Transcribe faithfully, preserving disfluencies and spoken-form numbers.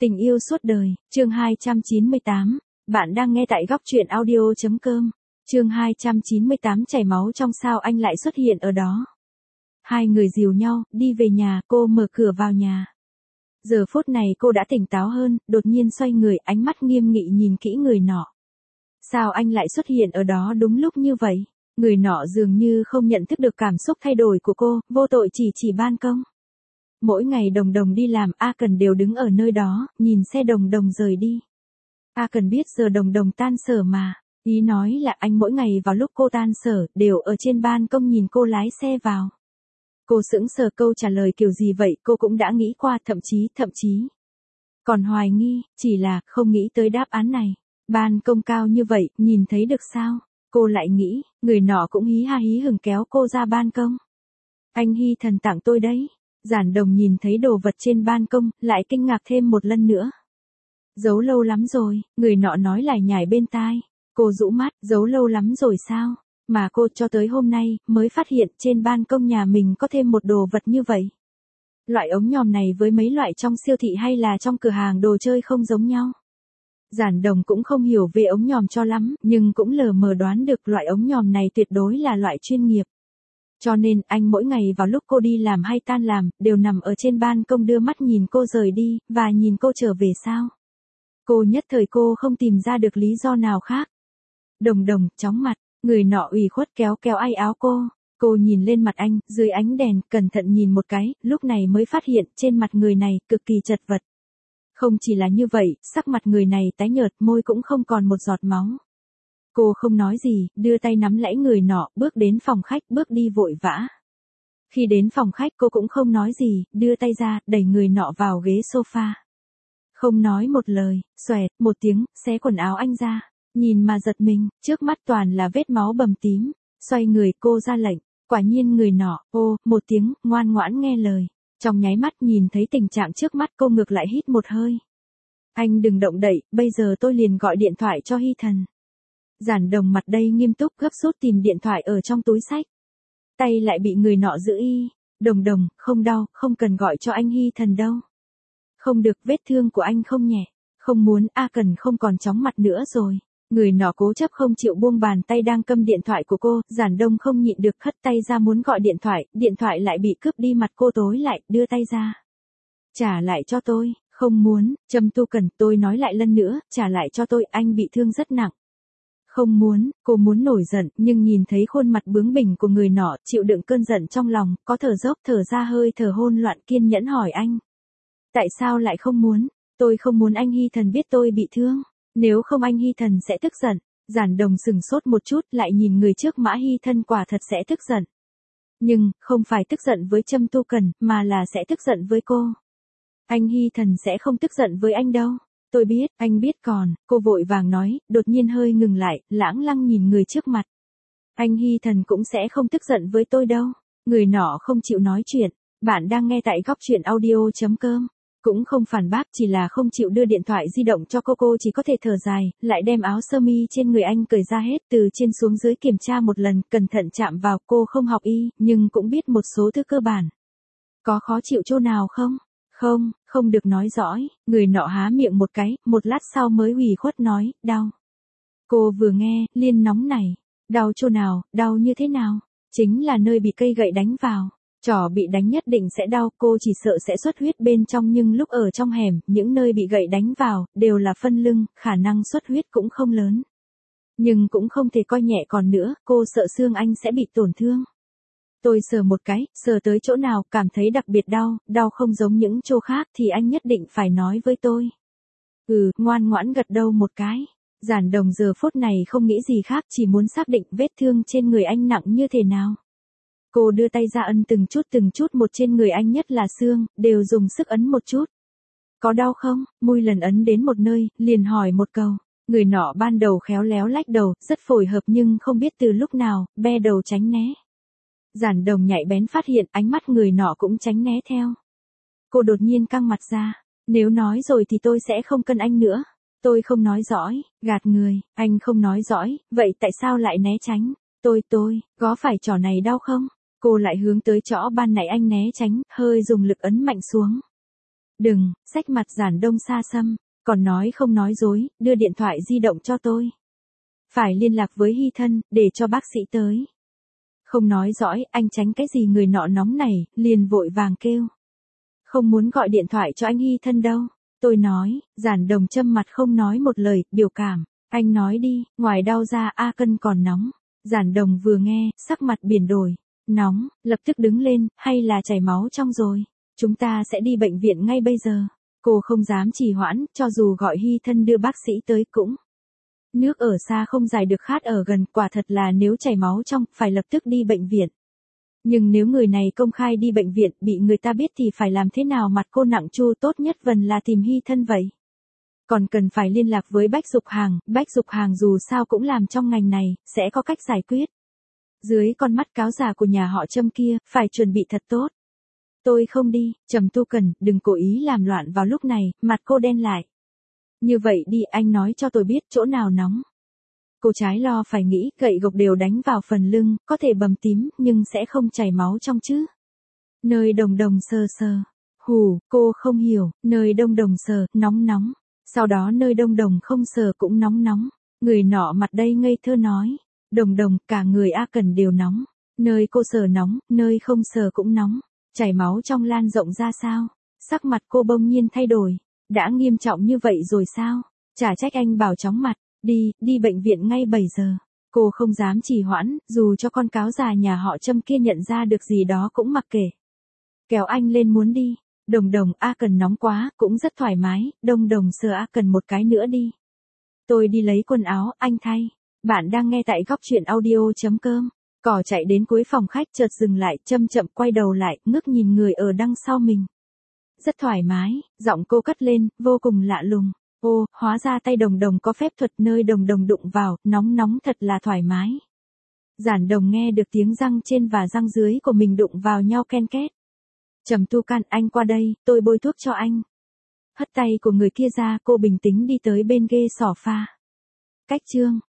Tình yêu suốt đời, chương hai trăm chín mươi tám. Bạn đang nghe tại góc truyện audio.com. Chương hai trăm chín mươi tám chảy máu trong sao anh lại xuất hiện ở đó. Hai người dìu nhau, đi về nhà, cô mở cửa vào nhà. Giờ phút này cô đã tỉnh táo hơn, đột nhiên xoay người, ánh mắt nghiêm nghị nhìn kỹ người nọ. Sao anh lại xuất hiện ở đó đúng lúc như vậy? Người nọ dường như không nhận thức được cảm xúc thay đổi của cô, vô tội chỉ chỉ ban công. Mỗi ngày Đồng Đồng đi làm, A Cần đều đứng ở nơi đó, nhìn xe Đồng Đồng rời đi. A Cần biết giờ Đồng Đồng tan sở mà, ý nói là anh mỗi ngày vào lúc cô tan sở, đều ở trên ban công nhìn cô lái xe vào. Cô sững sờ, câu trả lời kiểu gì vậy cô cũng đã nghĩ qua, thậm chí, thậm chí. Còn hoài nghi, chỉ là không nghĩ tới đáp án này. Ban công cao như vậy, nhìn thấy được sao? Cô lại nghĩ, người nọ cũng hí ha hí hửng kéo cô ra ban công. Anh Hy Thần tặng tôi đấy. Giản Đồng nhìn thấy đồ vật trên ban công, lại kinh ngạc thêm một lần nữa. Giấu lâu lắm rồi, người nọ nói lải nhải bên tai. Cô rũ mắt, giấu lâu lắm rồi sao? Mà cô cho tới hôm nay, mới phát hiện trên ban công nhà mình có thêm một đồ vật như vậy. Loại ống nhòm này với mấy loại trong siêu thị hay là trong cửa hàng đồ chơi không giống nhau. Giản Đồng cũng không hiểu về ống nhòm cho lắm, nhưng cũng lờ mờ đoán được loại ống nhòm này tuyệt đối là loại chuyên nghiệp. Cho nên, anh mỗi ngày vào lúc cô đi làm hay tan làm, đều nằm ở trên ban công đưa mắt nhìn cô rời đi, và nhìn cô trở về sao. Cô nhất thời cô không tìm ra được lý do nào khác. Đồng Đồng, chóng mặt, người nọ ủy khuất kéo kéo ai áo cô. Cô nhìn lên mặt anh, dưới ánh đèn, cẩn thận nhìn một cái, lúc này mới phát hiện trên mặt người này cực kỳ chật vật. Không chỉ là như vậy, sắc mặt người này tái nhợt, môi cũng không còn một giọt máu. Cô không nói gì, đưa tay nắm lấy người nọ, bước đến phòng khách, bước đi vội vã. Khi đến phòng khách cô cũng không nói gì, đưa tay ra, đẩy người nọ vào ghế sofa. Không nói một lời, xoẹt, một tiếng, xé quần áo anh ra. Nhìn mà giật mình, trước mắt toàn là vết máu bầm tím. Xoay người cô ra lệnh, quả nhiên người nọ, ô, một tiếng, ngoan ngoãn nghe lời. Trong nháy mắt nhìn thấy tình trạng trước mắt cô ngược lại hít một hơi. Anh đừng động đậy, bây giờ tôi liền gọi điện thoại cho Hy Thần. Giản Đồng mặt đây nghiêm túc gấp rút tìm điện thoại ở trong túi xách. Tay lại bị người nọ giữ y. Đồng Đồng, không đau, không cần gọi cho anh Hy Thần đâu. Không được, vết thương của anh không nhẹ. Không muốn, A Cần không còn chóng mặt nữa rồi. Người nọ cố chấp không chịu buông bàn tay đang câm điện thoại của cô. Giản Đông không nhịn được hất tay ra muốn gọi điện thoại. Điện thoại lại bị cướp đi, mặt cô tối lại, đưa tay ra. Trả lại cho tôi. Không muốn, Trầm Tu Cần, tôi nói lại lần nữa, trả lại cho tôi, anh bị thương rất nặng. Không muốn, cô muốn nổi giận, nhưng nhìn thấy khuôn mặt bướng bỉnh của người nọ, chịu đựng cơn giận trong lòng, có thở dốc thở ra hơi thở hỗn loạn, kiên nhẫn hỏi anh. Tại sao lại không muốn? Tôi không muốn anh Hy Thần biết tôi bị thương. Nếu không anh Hy Thần sẽ tức giận. Giản Đồng sừng sốt một chút, lại nhìn người trước, Mã Hy Thần quả thật sẽ tức giận. Nhưng, không phải tức giận với Trâm Tu Cần, mà là sẽ tức giận với cô. Anh Hy Thần sẽ không tức giận với anh đâu. Tôi biết, anh biết còn, cô vội vàng nói, đột nhiên hơi ngừng lại, lãng lăng nhìn người trước mặt. Anh Hy Thần cũng sẽ không tức giận với tôi đâu. Người nọ không chịu nói chuyện. Bạn đang nghe tại góc truyện audio.com. Cũng không phản bác, chỉ là không chịu đưa điện thoại di động cho cô. Cô chỉ có thể thở dài, lại đem áo sơ mi trên người anh cởi ra hết, từ trên xuống dưới kiểm tra một lần, cẩn thận chạm vào. Cô không học y, nhưng cũng biết một số thứ cơ bản. Có khó chịu chỗ nào không? Không, không được nói rõ. Người nọ há miệng một cái, một lát sau mới ủy khuất nói, đau. Cô vừa nghe, liền nóng nảy. Đau chỗ nào, đau như thế nào? Chính là nơi bị cây gậy đánh vào. Trỏ bị đánh nhất định sẽ đau, cô chỉ sợ sẽ xuất huyết bên trong, nhưng lúc ở trong hẻm, những nơi bị gậy đánh vào, đều là phân lưng, khả năng xuất huyết cũng không lớn. Nhưng cũng không thể coi nhẹ còn nữa, cô sợ xương anh sẽ bị tổn thương. Tôi sờ một cái, sờ tới chỗ nào, cảm thấy đặc biệt đau, đau không giống những chỗ khác thì anh nhất định phải nói với tôi. Ừ, ngoan ngoãn gật đầu một cái. Giản Đồng giờ phút này không nghĩ gì khác, chỉ muốn xác định vết thương trên người anh nặng như thế nào. Cô đưa tay ra ấn từng chút từng chút một trên người anh, nhất là xương, đều dùng sức ấn một chút. Có đau không? Môi lần ấn đến một nơi, liền hỏi một câu. Người nọ ban đầu khéo léo lách đầu, rất phối hợp, nhưng không biết từ lúc nào, be đầu tránh né. Giản Đồng nhạy bén phát hiện, ánh mắt người nọ cũng tránh né theo. Cô đột nhiên căng mặt ra. Nếu nói rồi thì tôi sẽ không cần anh nữa. Tôi không nói dõi, gạt người, anh không nói dõi, vậy tại sao lại né tránh? Tôi tôi, có phải trỏ này đau không? Cô lại hướng tới chỗ ban nãy anh né tránh, hơi dùng lực ấn mạnh xuống. Đừng, xách mặt Giản Đông xa xăm, còn nói không nói dối, đưa điện thoại di động cho tôi. Phải liên lạc với Hy Thân, để cho bác sĩ tới. Không nói rõ, anh tránh cái gì người nọ nóng này, liền vội vàng kêu. Không muốn gọi điện thoại cho anh Hy Thân đâu. Tôi nói, Giản Đồng châm mặt không nói một lời, biểu cảm. Anh nói đi, ngoài đau ra A Cân còn nóng. Giản Đồng vừa nghe, sắc mặt biển đổi. Nóng, lập tức đứng lên, hay là chảy máu trong rồi. Chúng ta sẽ đi bệnh viện ngay bây giờ. Cô không dám trì hoãn, cho dù gọi Hy Thân đưa bác sĩ tới cũng. Nước ở xa không giải được khát ở gần, quả thật là nếu chảy máu trong, phải lập tức đi bệnh viện. Nhưng nếu người này công khai đi bệnh viện, bị người ta biết thì phải làm thế nào? Mặt cô nặng chua, tốt nhất vẫn là tìm Hy Thân vậy. Còn cần phải liên lạc với Bách Dục Hàng, Bách Dục Hàng dù sao cũng làm trong ngành này, sẽ có cách giải quyết. Dưới con mắt cáo già của nhà họ Trâm kia, phải chuẩn bị thật tốt. Tôi không đi, Trầm Tu Cần, đừng cố ý làm loạn vào lúc này, mặt cô đen lại. Như vậy đi, anh nói cho tôi biết chỗ nào nóng. Cô trái lo phải nghĩ, gậy gộc đều đánh vào phần lưng, có thể bầm tím, nhưng sẽ không chảy máu trong chứ. Nơi đồng đồng sờ sờ. Hù, cô không hiểu, nơi đông đồng sờ, nóng nóng. Sau đó nơi đông đồng không sờ cũng nóng nóng. Người nọ mặt đây ngây thơ nói. Đồng đồng, cả người A Cần đều nóng. Nơi cô sờ nóng, nơi không sờ cũng nóng. Chảy máu trong lan rộng ra sao? Sắc mặt cô bỗng nhiên thay đổi. Đã nghiêm trọng như vậy rồi sao? Chả trách anh bảo chóng mặt. Đi, đi bệnh viện ngay bảy giờ. Cô không dám trì hoãn, dù cho con cáo già nhà họ Trâm kia nhận ra được gì đó cũng mặc kệ. Kéo anh lên muốn đi. Đồng đồng, A Cần nóng quá, cũng rất thoải mái, đồng đồng sờ A Cần một cái nữa đi. Tôi đi lấy quần áo, anh thay. Bạn đang nghe tại góc truyện audio.com. Cỏ chạy đến cuối phòng khách chợt dừng lại, chậm chậm quay đầu lại, ngước nhìn người ở đằng sau mình. Rất thoải mái, giọng cô cất lên, vô cùng lạ lùng. Ô, hóa ra tay đồng đồng có phép thuật, nơi đồng đồng đụng vào, nóng nóng thật là thoải mái. Giản Đồng nghe được tiếng răng trên và răng dưới của mình đụng vào nhau ken két. Trầm Tu Can, anh qua đây, tôi bôi thuốc cho anh. Hất tay của người kia ra, cô bình tĩnh đi tới bên ghê sofa. Cách chương